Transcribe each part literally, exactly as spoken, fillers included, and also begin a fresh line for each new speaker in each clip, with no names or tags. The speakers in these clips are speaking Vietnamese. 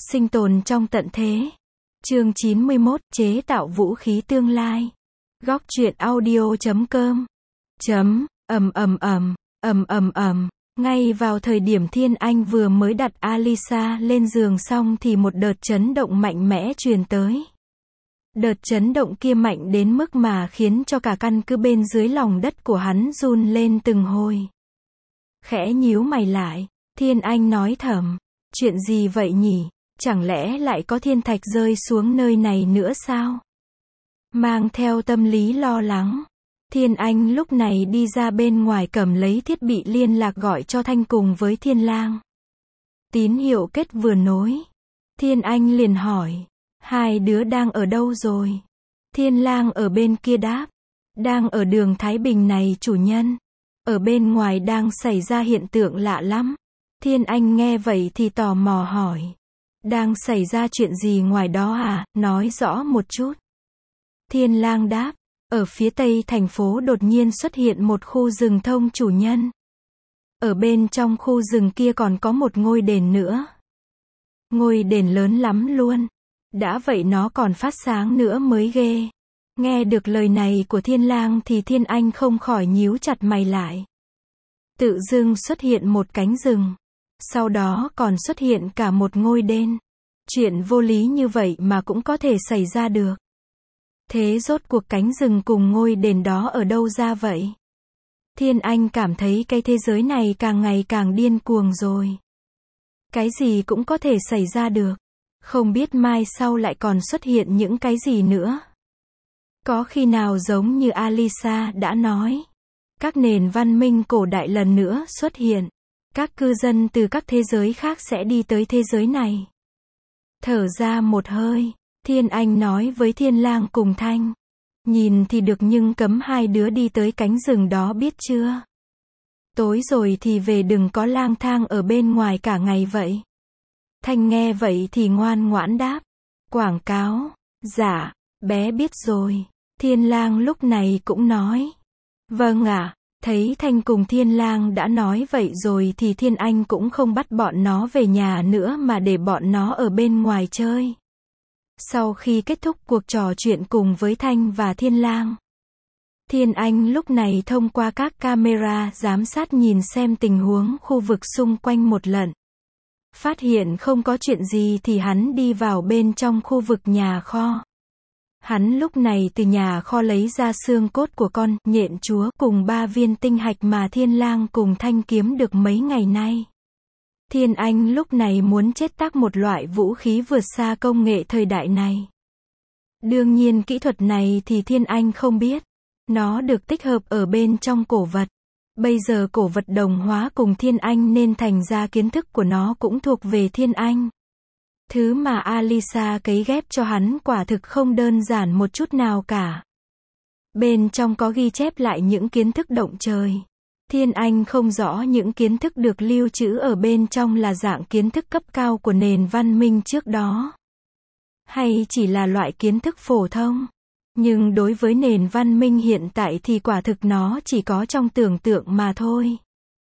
Sinh tồn trong tận thế. Chương chín mươi mốt, chế tạo vũ khí tương lai. Góc truyện audio chấm com. Chấm, ầm ầm ầm, ầm ầm ầm. Ngay vào thời điểm Thiên Anh vừa mới đặt Alisa lên giường xong thì một đợt chấn động mạnh mẽ truyền tới. Đợt chấn động kia mạnh đến mức mà khiến cho cả căn cứ bên dưới lòng đất của hắn run lên từng hồi. Khẽ nhíu mày lại, Thiên Anh nói thầm, chuyện gì vậy nhỉ? Chẳng lẽ lại có thiên thạch rơi xuống nơi này nữa sao? Mang theo tâm lý lo lắng, Thiên Anh lúc này đi ra bên ngoài cầm lấy thiết bị liên lạc gọi cho Thanh cùng với Thiên Lang. Tín hiệu kết vừa nối. Thiên Anh liền hỏi, hai đứa đang ở đâu rồi? Thiên Lang ở bên kia đáp, đang ở đường Thái Bình này chủ nhân. Ở bên ngoài đang xảy ra hiện tượng lạ lắm. Thiên Anh nghe vậy thì tò mò hỏi, đang xảy ra chuyện gì ngoài đó à, nói rõ một chút. Thiên Lang đáp, ở phía tây thành phố đột nhiên xuất hiện một khu rừng thông chủ nhân. Ở bên trong khu rừng kia còn có một ngôi đền nữa. Ngôi đền lớn lắm luôn. Đã vậy nó còn phát sáng nữa mới ghê. Nghe được lời này của Thiên Lang thì Thiên Anh không khỏi nhíu chặt mày lại. Tự dưng xuất hiện một cánh rừng. Sau đó còn xuất hiện cả một ngôi đền. Chuyện vô lý như vậy mà cũng có thể xảy ra được. Thế rốt cuộc cánh rừng cùng ngôi đền đó ở đâu ra vậy? Thiên Anh cảm thấy cái thế giới này càng ngày càng điên cuồng rồi. Cái gì cũng có thể xảy ra được. Không biết mai sau lại còn xuất hiện những cái gì nữa. Có khi nào giống như Alisa đã nói, các nền văn minh cổ đại lần nữa xuất hiện. Các cư dân từ các thế giới khác sẽ đi tới thế giới này. Thở ra một hơi, Thiên Anh nói với Thiên Lang cùng Thanh. Nhìn thì được nhưng cấm hai đứa đi tới cánh rừng đó biết chưa? Tối rồi thì về đừng có lang thang ở bên ngoài cả ngày vậy. Thanh nghe vậy thì ngoan ngoãn đáp. Quảng cáo. Dạ, bé biết rồi. Thiên Lang lúc này cũng nói. Vâng ạ. Thấy Thanh cùng Thiên Lang đã nói vậy rồi thì Thiên Anh cũng không bắt bọn nó về nhà nữa mà để bọn nó ở bên ngoài chơi. Sau khi kết thúc cuộc trò chuyện cùng với Thanh và Thiên Lang, Thiên Anh lúc này thông qua các camera giám sát nhìn xem tình huống khu vực xung quanh một lần. Phát hiện không có chuyện gì thì hắn đi vào bên trong khu vực nhà kho. Hắn lúc này từ nhà kho lấy ra xương cốt của con nhện chúa cùng ba viên tinh hạch mà Thiên Lang cùng Thanh kiếm được mấy ngày nay. Thiên Anh lúc này muốn chế tác một loại vũ khí vượt xa công nghệ thời đại này. Đương nhiên kỹ thuật này thì Thiên Anh không biết. Nó được tích hợp ở bên trong cổ vật. Bây giờ cổ vật đồng hóa cùng Thiên Anh nên thành ra kiến thức của nó cũng thuộc về Thiên Anh. Thứ mà Alisa cấy ghép cho hắn quả thực không đơn giản một chút nào cả. Bên trong có ghi chép lại những kiến thức động trời. Thiên Anh không rõ những kiến thức được lưu trữ ở bên trong là dạng kiến thức cấp cao của nền văn minh trước đó. Hay chỉ là loại kiến thức phổ thông. Nhưng đối với nền văn minh hiện tại thì quả thực nó chỉ có trong tưởng tượng mà thôi.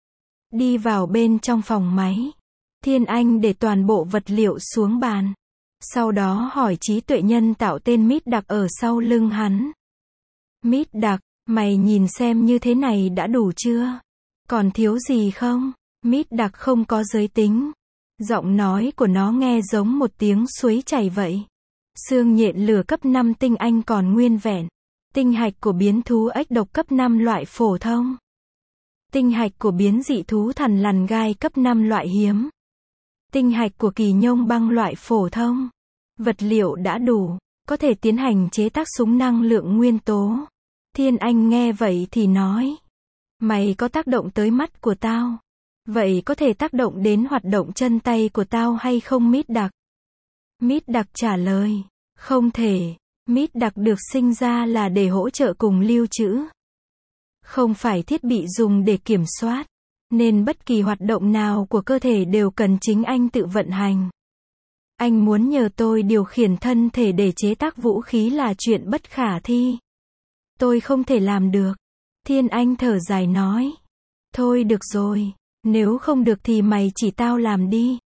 Đi vào bên trong phòng máy. Thiên Anh để toàn bộ vật liệu xuống bàn. Sau đó hỏi trí tuệ nhân tạo tên Mít Đặc ở sau lưng hắn. Mít Đặc, mày nhìn xem như thế này đã đủ chưa? Còn thiếu gì không? Mít Đặc không có giới tính. Giọng nói của nó nghe giống một tiếng suối chảy vậy. Xương nhện lửa cấp năm tinh anh còn nguyên vẹn. Tinh hạch của biến thú ếch độc cấp năm loại phổ thông. Tinh hạch của biến dị thú thằn lằn gai cấp năm loại hiếm. Tinh hạch của kỳ nhông băng loại phổ thông. Vật liệu đã đủ, có thể tiến hành chế tác súng năng lượng nguyên tố. Thiên Anh nghe vậy thì nói. Mày có tác động tới mắt của tao. Vậy có thể tác động đến hoạt động chân tay của tao hay không Mít Đặc? Mít Đặc trả lời. Không thể. Mít Đặc được sinh ra là để hỗ trợ cùng lưu trữ. Không phải thiết bị dùng để kiểm soát. Nên bất kỳ hoạt động nào của cơ thể đều cần chính anh tự vận hành. Anh muốn nhờ tôi điều khiển thân thể để chế tác vũ khí là chuyện bất khả thi. Tôi không thể làm được. Thiên Anh thở dài nói. Thôi được rồi. Nếu không được thì mày chỉ tao làm đi.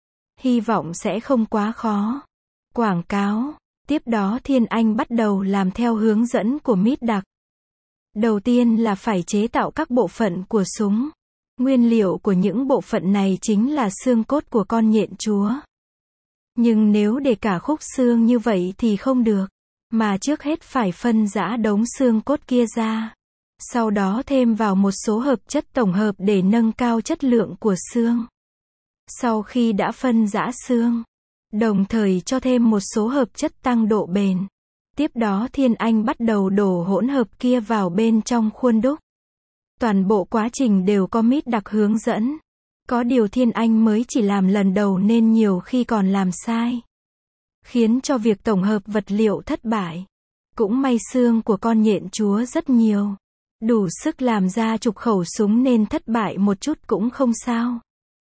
Hy vọng sẽ không quá khó. Quảng cáo. Tiếp đó Thiên Anh bắt đầu làm theo hướng dẫn của Mít Đặc. Đầu tiên là phải chế tạo các bộ phận của súng. Nguyên liệu của những bộ phận này chính là xương cốt của con nhện chúa. Nhưng nếu để cả khúc xương như vậy thì không được. Mà trước hết phải phân rã đống xương cốt kia ra. Sau đó thêm vào một số hợp chất tổng hợp để nâng cao chất lượng của xương. Sau khi đã phân rã xương, đồng thời cho thêm một số hợp chất tăng độ bền. Tiếp đó Thiên Anh bắt đầu đổ hỗn hợp kia vào bên trong khuôn đúc. Toàn bộ quá trình đều có Mít Đặc hướng dẫn. Có điều Thiên Anh mới chỉ làm lần đầu nên nhiều khi còn làm sai. Khiến cho việc tổng hợp vật liệu thất bại. Cũng may xương của con nhện chúa rất nhiều. Đủ sức làm ra chục khẩu súng nên thất bại một chút cũng không sao.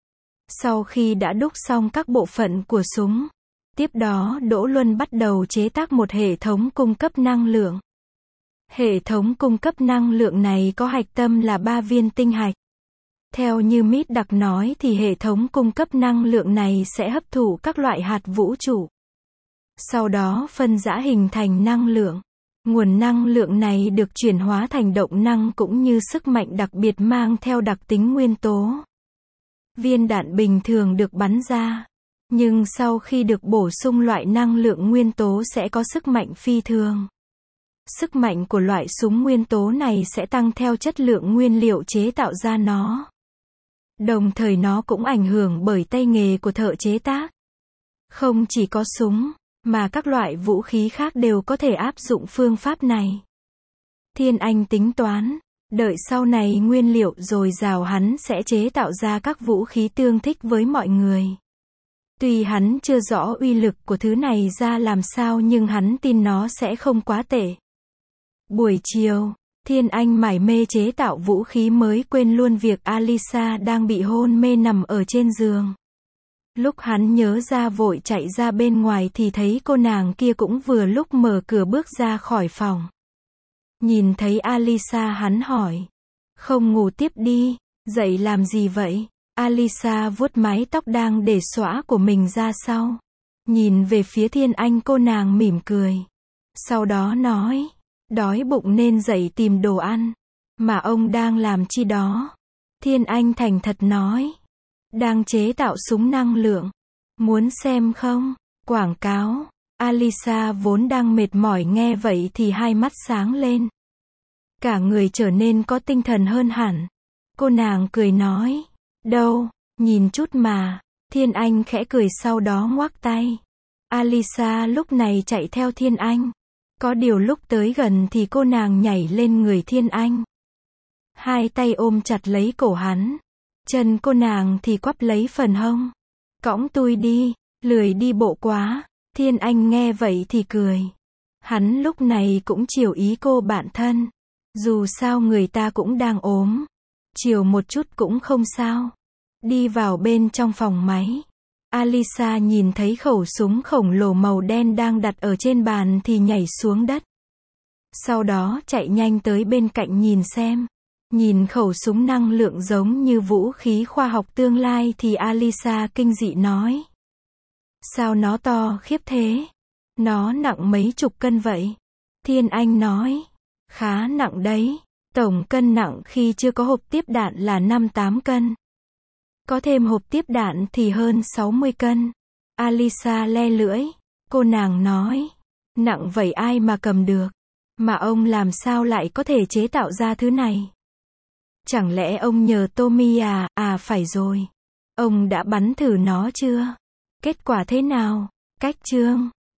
Sau khi đã đúc xong các bộ phận của súng, tiếp đó Đỗ Luân bắt đầu chế tác một hệ thống cung cấp năng lượng. Hệ thống cung cấp năng lượng này có hạch tâm là ba viên tinh hạch. Theo như Mít Đặc nói thì hệ thống cung cấp năng lượng này sẽ hấp thụ các loại hạt vũ trụ. Sau đó phân rã hình thành năng lượng. Nguồn năng lượng này được chuyển hóa thành động năng cũng như sức mạnh đặc biệt mang theo đặc tính nguyên tố. Viên đạn bình thường được bắn ra. Nhưng sau khi được bổ sung loại năng lượng nguyên tố sẽ có sức mạnh phi thường. Sức mạnh của loại súng nguyên tố này sẽ tăng theo chất lượng nguyên liệu chế tạo ra nó. Đồng thời nó cũng ảnh hưởng bởi tay nghề của thợ chế tác. Không chỉ có súng, mà các loại vũ khí khác đều có thể áp dụng phương pháp này. Thiên Anh tính toán, đợi sau này nguyên liệu dồi dào hắn sẽ chế tạo ra các vũ khí tương thích với mọi người. Tuy hắn chưa rõ uy lực của thứ này ra làm sao nhưng hắn tin nó sẽ không quá tệ. Buổi chiều, Thiên Anh mải mê chế tạo vũ khí mới quên luôn việc Alisa đang bị hôn mê nằm ở trên giường. Lúc hắn nhớ ra vội chạy ra bên ngoài thì thấy cô nàng kia cũng vừa lúc mở cửa bước ra khỏi phòng. Nhìn thấy Alisa hắn hỏi. Không ngủ tiếp đi, dậy làm gì vậy? Alisa vuốt mái tóc đang để xõa của mình ra sau. Nhìn về phía Thiên Anh cô nàng mỉm cười. Sau đó nói. Đói bụng nên dậy tìm đồ ăn. Mà ông đang làm chi đó? Thiên Anh thành thật nói. Đang chế tạo súng năng lượng. Muốn xem không? Quảng cáo. Alisa vốn đang mệt mỏi nghe vậy thì hai mắt sáng lên. Cả người trở nên có tinh thần hơn hẳn. Cô nàng cười nói. Đâu, nhìn chút mà. Thiên Anh khẽ cười sau đó ngoác tay. Alisa lúc này chạy theo Thiên Anh. Có điều lúc tới gần thì cô nàng nhảy lên người Thiên Anh. Hai tay ôm chặt lấy cổ hắn. Chân cô nàng thì quắp lấy phần hông. Cõng tôi đi, lười đi bộ quá. Thiên Anh nghe vậy thì cười. Hắn lúc này cũng chiều ý cô bạn thân. Dù sao người ta cũng đang ốm. Chiều một chút cũng không sao. Đi vào bên trong phòng máy. Alisa nhìn thấy khẩu súng khổng lồ màu đen đang đặt ở trên bàn thì nhảy xuống đất. Sau đó chạy nhanh tới bên cạnh nhìn xem. Nhìn khẩu súng năng lượng giống như vũ khí khoa học tương lai thì Alisa kinh dị nói. Sao nó to khiếp thế? Nó nặng mấy chục cân vậy? Thiên Anh nói. Khá nặng đấy. Tổng cân nặng khi chưa có hộp tiếp đạn là năm tám cân. Có thêm hộp tiếp đạn thì hơn sáu mươi cân. Alisa le lưỡi. Cô nàng nói. Nặng vậy ai mà cầm được? Mà ông làm sao lại có thể chế tạo ra thứ này? Chẳng lẽ ông nhờ Tommy à? À phải rồi. Ông đã bắn thử nó chưa? Kết quả thế nào? Cách chương